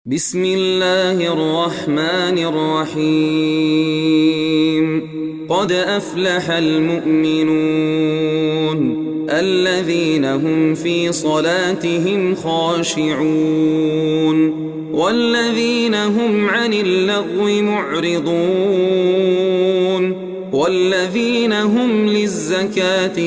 بسم الله الرحمن الرحيم قد أفلح المؤمنون الذين هم في صلاتهم خاشعون والذين هم عن اللغو معرضون والذين هم للزكاة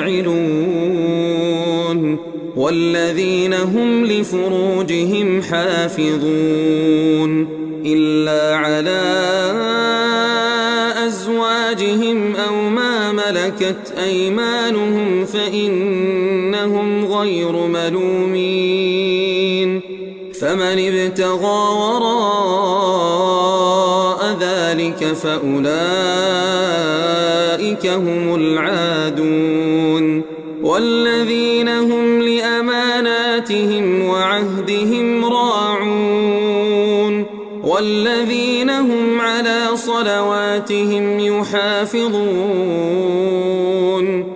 فاعلون والذين هم لفروجهم حافظون إلا على أزواجهم أو ما ملكت أيمانهم فإنهم غير ملومين فمن ابتغى وراء ذلك فأولئك هم العادون والذين هم لأماناتهم وعهدهم راعون والذين هم على صلواتهم يحافظون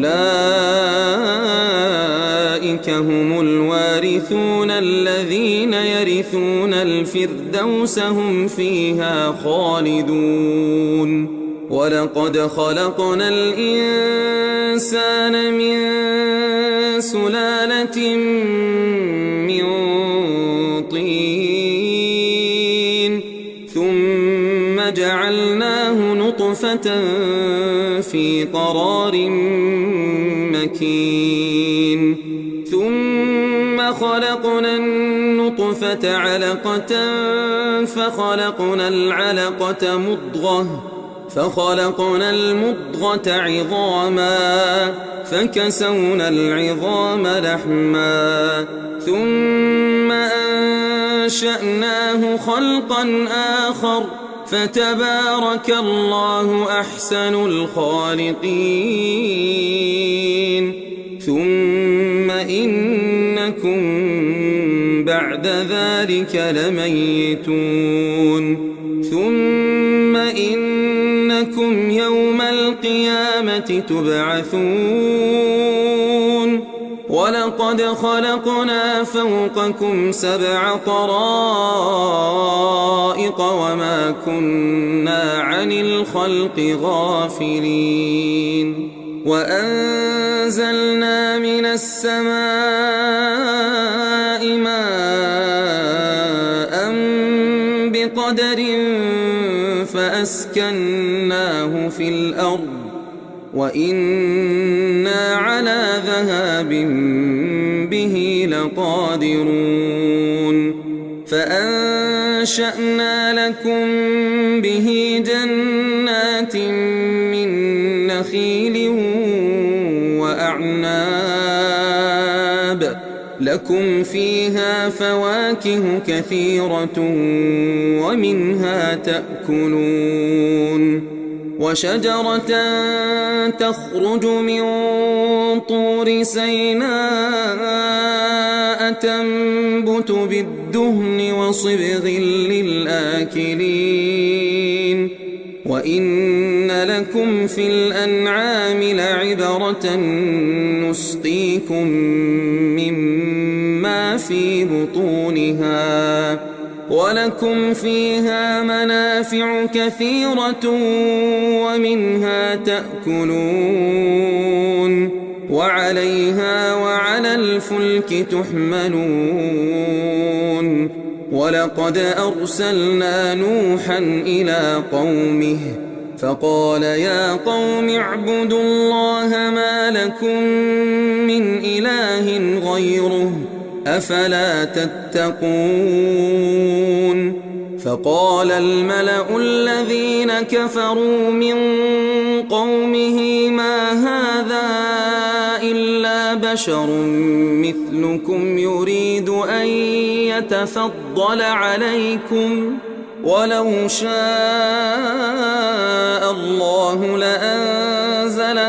أولئك هم الوارثون الذين يرثون الفردوس هم فيها خالدون ولقد خلقنا الإنسان من سلالة من طين ثم جعلناه نطفة في قرار مكين ثم خلقنا النطفة علقة فخلقنا العلقة مضغة فخلقنا المضغة عظاما فكسونا العظام لحما ثم أنشأناه خلقا آخر فتبارك الله أحسن الخالقين ثم إنكم بعد ذلك لميتون ثم إنكم يوم القيامة تبعثون ولقد خلقنا فوقكم 7 طرائق وما كنا عن الخلق غافلين وأنزلنا من السماء ماء بقدر فأسكناه في الأرض وإنا على ذهاب به لقادرون فأنشأنا لكم به جنات من نخيل وأعناب لكم فيها فواكه كثيرة ومنها تأكلون وشجرة تخرج من طور سيناء تنبت بالدهن وصبغ للآكلين وإن لكم في الأنعام لعبرة نسقيكم مما في بطونها ولكم فيها منافع كثيرة ومنها تأكلون وعليها وعلى الفلك تحملون ولقد أرسلنا نوحا إلى قومه فقال يا قوم اعبدوا الله ما لكم من إله غيره أفلا تتقون فقال الملأ الذين كفروا من قومه ما هذا إلا بشر مثلكم يريد أن يتفضل عليكم ولو شاء الله لأنزل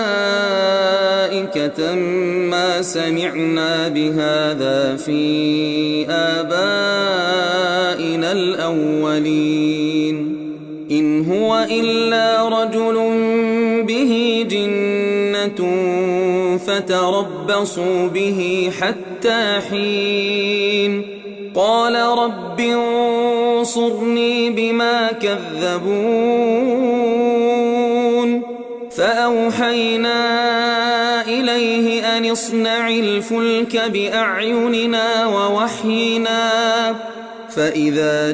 ملائكة ما سمعنا بهذا في آبائنا الأولين إن هو إلا رجل به جنة فتربصوا به حتى حين قال رب انصرني بما كذبون فأوحينا إليه أن اصنع الفلك بأعيننا ووحينا فإذا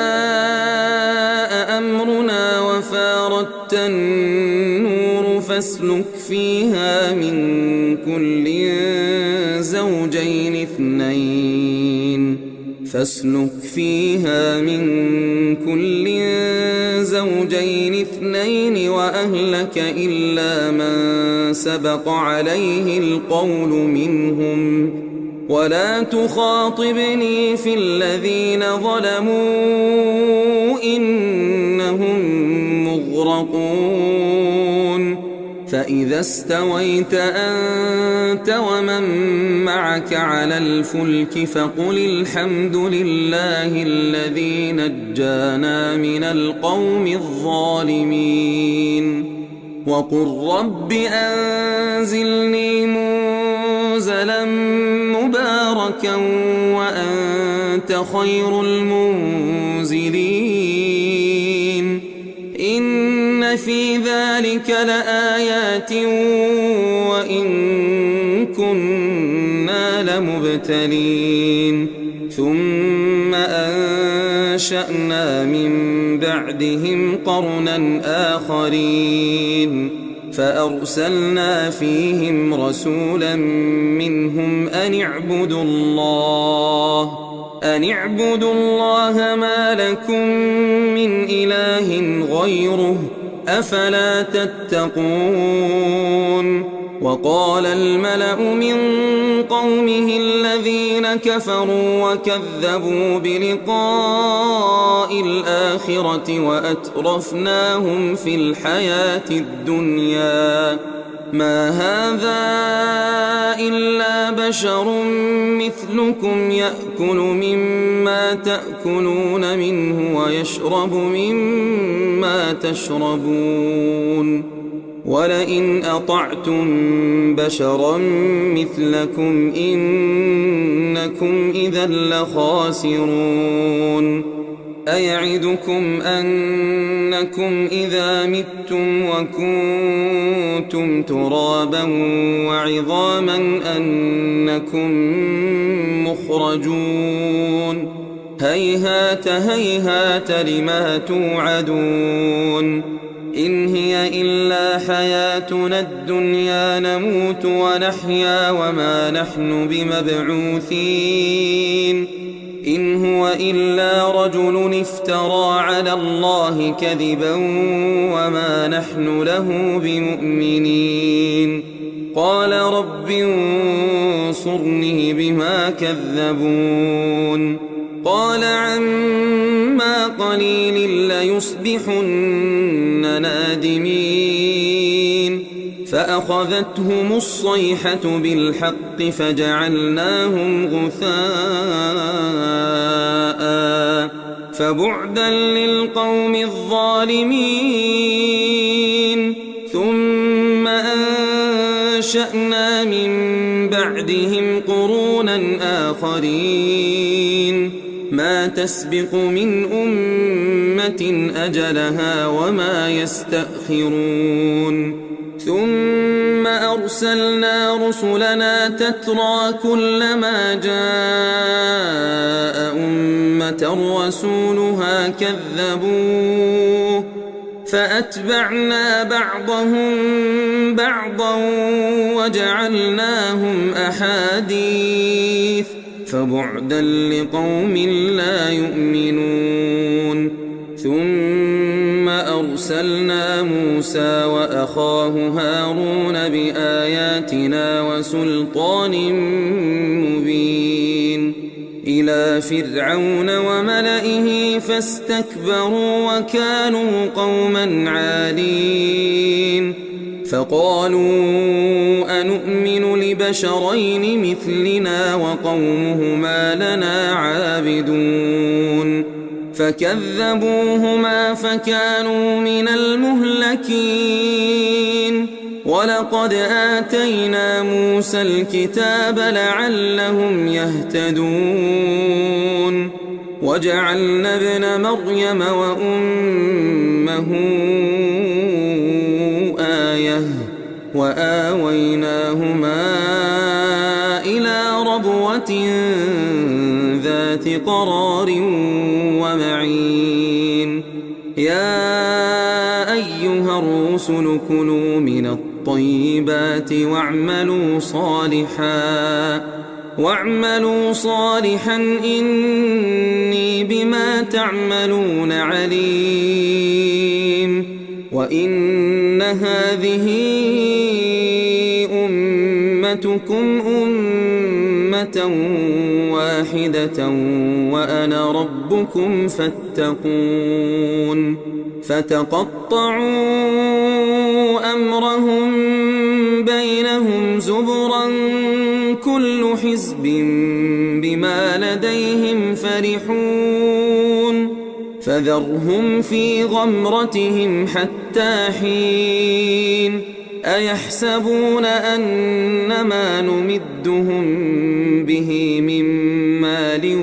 جاء أمرنا وفاردت النور فاسلك فيها من كل زوجين اثنين وأهلك إلا من سبق عليه القول منهم ولا تخاطبني في الذين ظلموا إنهم مغرقون فإذا استويت أنت ومن معك على الفلك فقل الحمد لله الذي نجانا من القوم الظالمين وقل رب أنزلني منزلا مباركا وأنت خير المنزلين إن في ذلك لآيات وإن كنا لمبتلين ثم أنشأنا من بعدهم قرنا آخرين فأرسلنا فيهم رسولا منهم أن اعبدوا الله ما لكم من إله غيره أفلا تتقون وقال الملأ من قومه الذين كفروا وكذبوا بلقاء الآخرة وأترفناهم في الحياة الدنيا ما هذا إلا بشر مثلكم يأكل مما تأكلون منه ويشرب مما تشربون ولئن أطعتم بشرا مثلكم إنكم إذا لخاسرون أيعدكم أنكم إذا متم وكنتم ترابا وعظاما أنكم مخرجون هيهات هيهات لما توعدون إن هي إلا حياتنا الدنيا نموت ونحيا وما نحن بمبعوثين إن هو إلا رجل افترى على الله كذبا وما نحن له بمؤمنين قال رب انصرني بما كذبون قال عما قليل ليصبحن نادمين فأخذتهم الصيحة بالحق فجعلناهم غثاء فبعدا للقوم الظالمين ثم أنشأنا من بعدهم قرونا آخرين ما تسبق من أمة أجلها وما يستأخرون ثم أرسلنا رسلنا تترى كلما جاء أمة رسولها كذبوه فأتبعنا بعضهم بعضا وجعلناهم أحاديث فبعدا لقوم لا يؤمنون ثم أرسلنا موسى وأخاه هارون بآياتنا وسلطان مبين إلى فرعون وملئه فاستكبروا وكانوا قوما عالين فقالوا أنؤمن لبشرين مثلنا وقومهما لنا عابدون فكذبوهما فكانوا من المهلكين ولقد آتينا موسى الكتاب لعلهم يهتدون وجعلنا ابن مريم وأمه آية وآويناهما إلى ربوة ذات قرار ومعين يا أيها الرسل كلوا من الطيبات واعملوا صالحا إني بما تعملون عليم وإن هذه أمتكم أمة واحدة وأنا ربكم فاتقون فتقطعوا أمرهم بينهم زبرا كل حزب بما لديهم فرحون فذرهم في غمرتهم حتى حين أيحسبون أنما نمدهم به من مال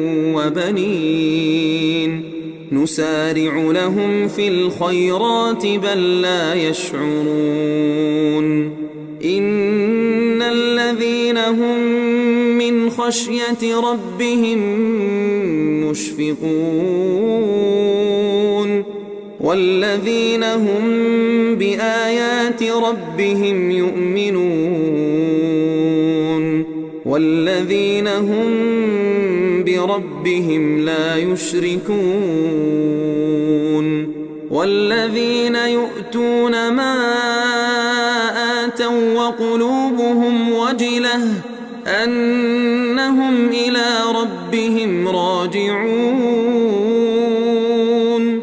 وبنين نسارع لهم في الخيرات بل لا يشعرون إن الذين هم من خشية ربهم مشفقون والذين هم بآيات ربهم يؤمنون والذين هم بربهم لا يشركون والذين يؤتون ما آتوا وقلوبهم وجلة أنهم إلى ربهم راجعون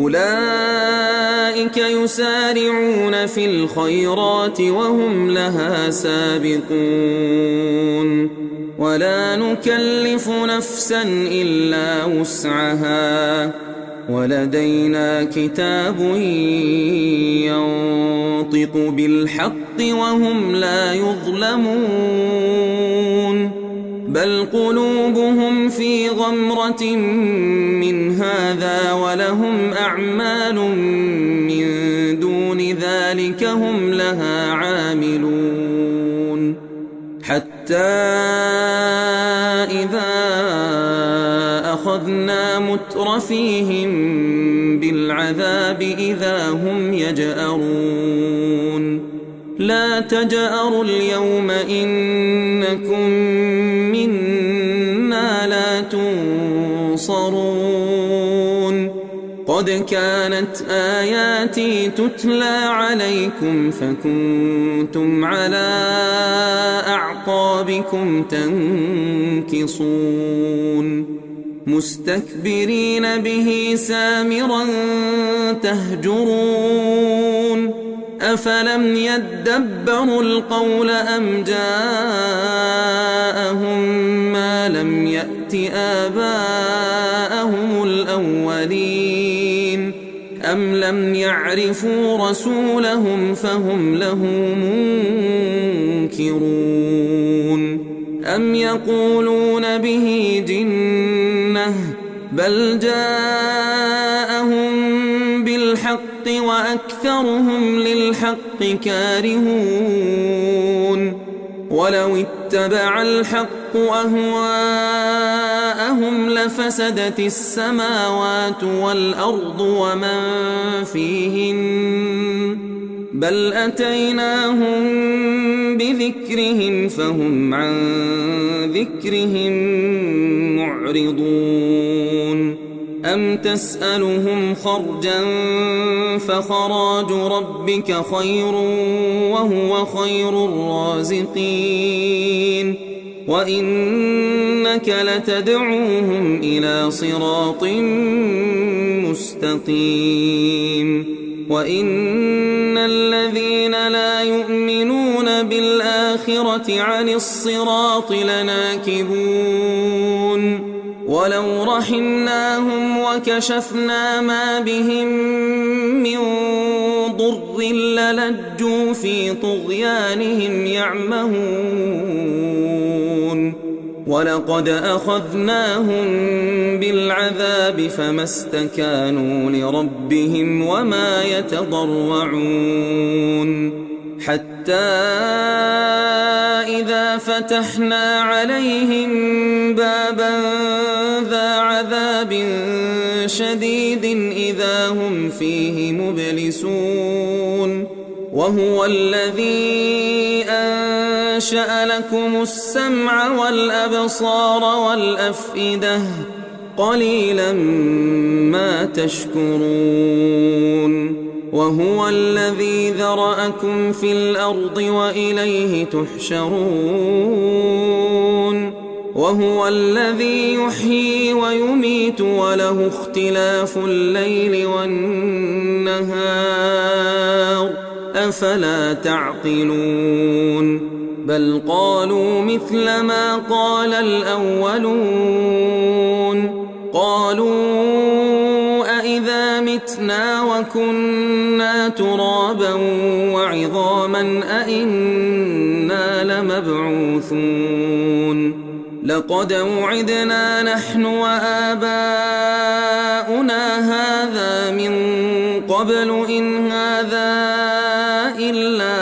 أولئك يسارعون في الخيرات وهم لها سابقون ولا نكلف نفسا إلا وسعها ولدينا كتاب ينطق بالحق وهم لا يظلمون بل قلوبهم في غمرة من هذا ولهم أعمال من دون ذلك هم لها عاملون حتى إذا أخذنا مترفيهم بالعذاب إذا هم يجأرون لا تجأروا اليوم إنكم منا لا تنصرون قد كانت آياتي تتلى عليكم فكنتم على أعقابكم تنكصون مستكبرين به سامرا تهجرون أفلم يدبروا القول أم جاءهم ما لم يأت آباءهم الأولين أم لم يعرفوا رسولهم فهم له منكرون أم يقولون به جنة بل جاءهم بالحق وأكثرهم للحق كارهون ولو اتبع الحق أهواءهم لفسدت السماوات والأرض ومن فيهن بل أتيناهم بذكرهم فهم عن ذكرهم معرضون أم تسألهم خرجا فخراج ربك خير وهو خير الرازقين وإنك لتدعوهم إلى صراط مستقيم وإن الذين لا يؤمنون بالآخرة عن الصراط لناكبون ولو رحمناهم وكشفنا ما بهم من ضر للجوا في طغيانهم يعمهون ولقد أخذناهم بالعذاب فما استكانوا لربهم وما يتضرعون حتى إذا فتحنا عليهم بابا ذا عذاب شديد إذا هم فيه مبلسون وهو الذي أنشأ لكم السمع والأبصار والأفئدة قليلا ما تشكرون وهو الذي ذرأكم في الأرض وإليه تحشرون وهو الذي يحيي ويميت وله اختلاف الليل والنهار أفلا تعقلون بل قالوا مثل ما قال الأولون قالوا أإذا متنا وكنا ترابا وعظاما أإنا لمبعوثون لقد وعدنا نحن وآباؤنا هذا من قبل إن هذا إلا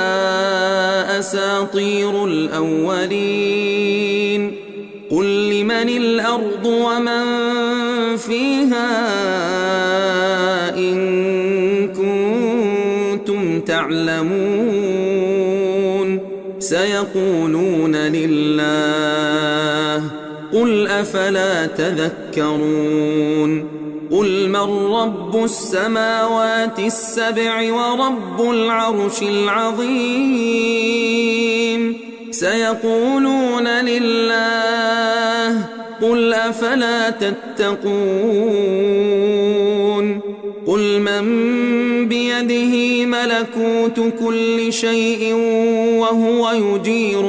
أساطير الأولين قل لمن الأرض ومن فيها إن كنتم تعلمون سيقولون لله قل أفلا تذكرون قل من رب السماوات السبع ورب العرش العظيم سيقولون لله قل أفلا تتقون قل من بيده ملكوت كل شيء وهو يجير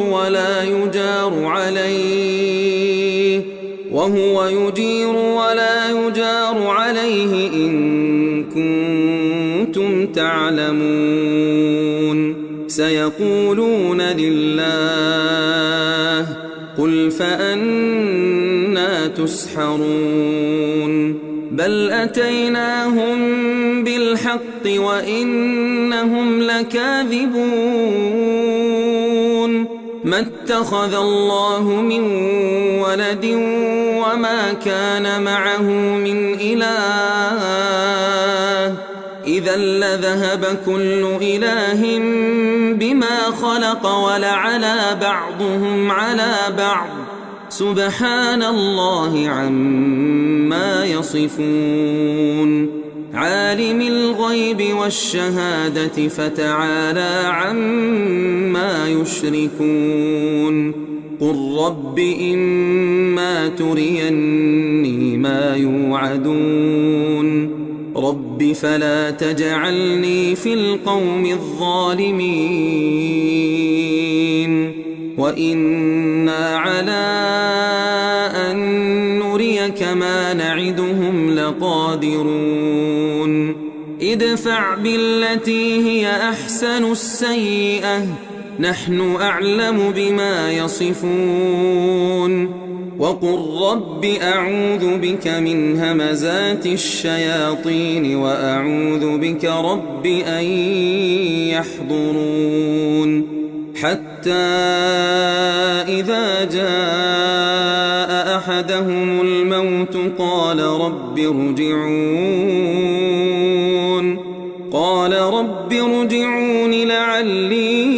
ولا يجار عليه إن كنتم تعلمون سيقولون لله قل فأنا تسحرون بل أتيناهم بالحق وإنهم لكاذبون ما اتخذ الله من ولد وما كان معه من إله إذا لذهب كل إله بما خلق ولعلى بعضهم على بعض سبحان الله عما يصفون عالم الغيب والشهادة فتعالى عما يشركون قل رب إما تريني ما يوعدون رب فلا تجعلني في القوم الظالمين وإنا على أن نريك ما نعدهم لقادرون ادفع بالتي هي أحسن السيئة نحن أعلم بما يصفون وقل رب أعوذ بك من همزات الشياطين وأعوذ بك رب أن يحضرون حتى إذا جاء أحدهم الموت قال رب ارجعون لعلي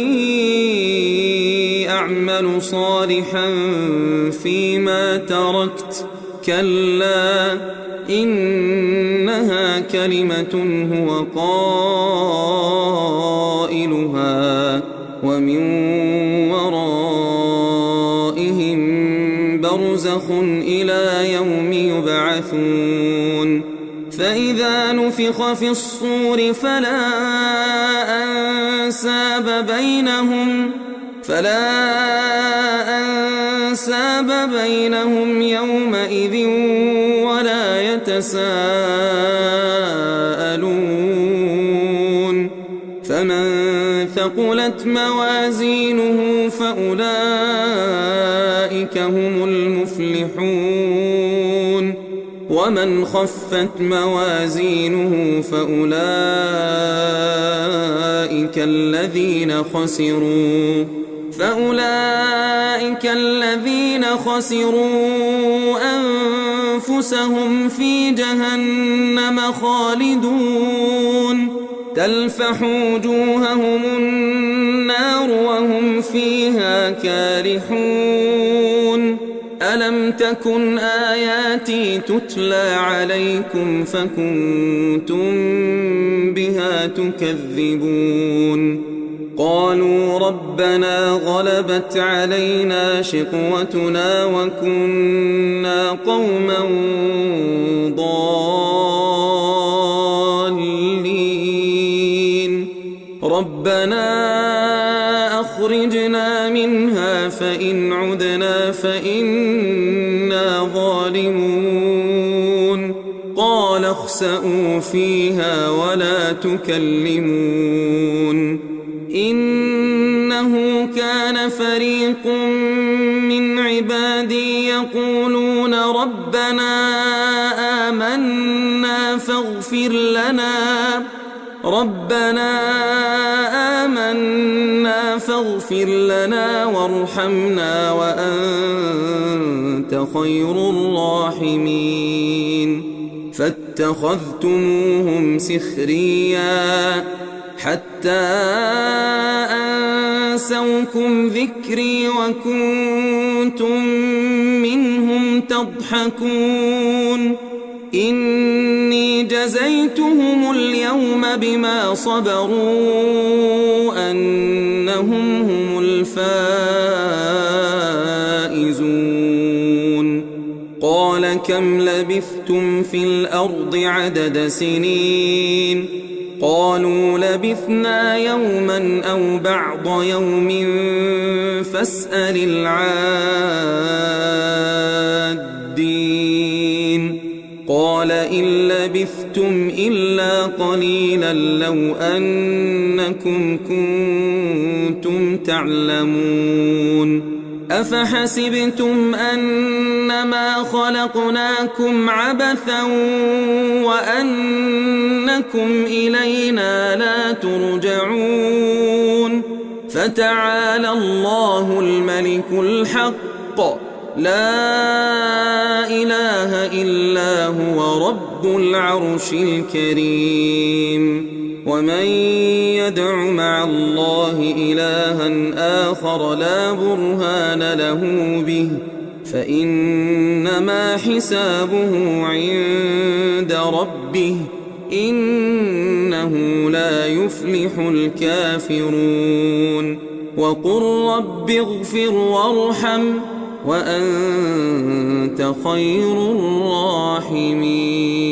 أعمل صالحا فيما تركت كلا إنها كلمة هو قائلها ومن ورائهم برزخ إلى يوم يبعثون فإذا نفخ في الصور فلا أنساب بينهم يومئذ ولا يتساءلون فمن ثقلت موازينه فأولئك هم المفلحون ومن خفت موازينه فأولئك الذين خسروا أنفسهم في جهنم خالدون تلفح وجوههم النار وهم فيها كارحون ألم تكن آياتي تتلى عليكم فكنتم بها تكذبون قالوا ربنا غلبت علينا شقوتنا وكنا قوما ضالين ربنا أخرجنا منها فإن عدنا فإنا ظالمون قال اخسئوا فيها ولا تكلمون إنه كان فريق من عبادي يقولون ربنا آمنا فاغفر لنا وارحمنا وأنت خير الراحمين فاتخذتموهم سخريا حتى أنسوكم ذكري وكنتم منهم تضحكون إني جزيتهم اليوم بما صبروا أنهم هم الفائزون قال كم لبثتم في الأرض عدد سنين قالوا لبثنا يوما أو بعض يوم فاسأل العادين قال إن لبثتم إلا قليلا لو أنكم كنتم تعلمون أفحسبتم أنما خلقناكم عبثا وأنكم إلينا لا ترجعون فتعالى الله الملك الحق لا إله إلا هو رب العرش الكريم ومن يدع مع الله إلها آخر لا برهان له به فإنما حسابه عند ربه إنه لا يفلح الكافرون وقل رب اغفر وارحم وأنت خير الراحمين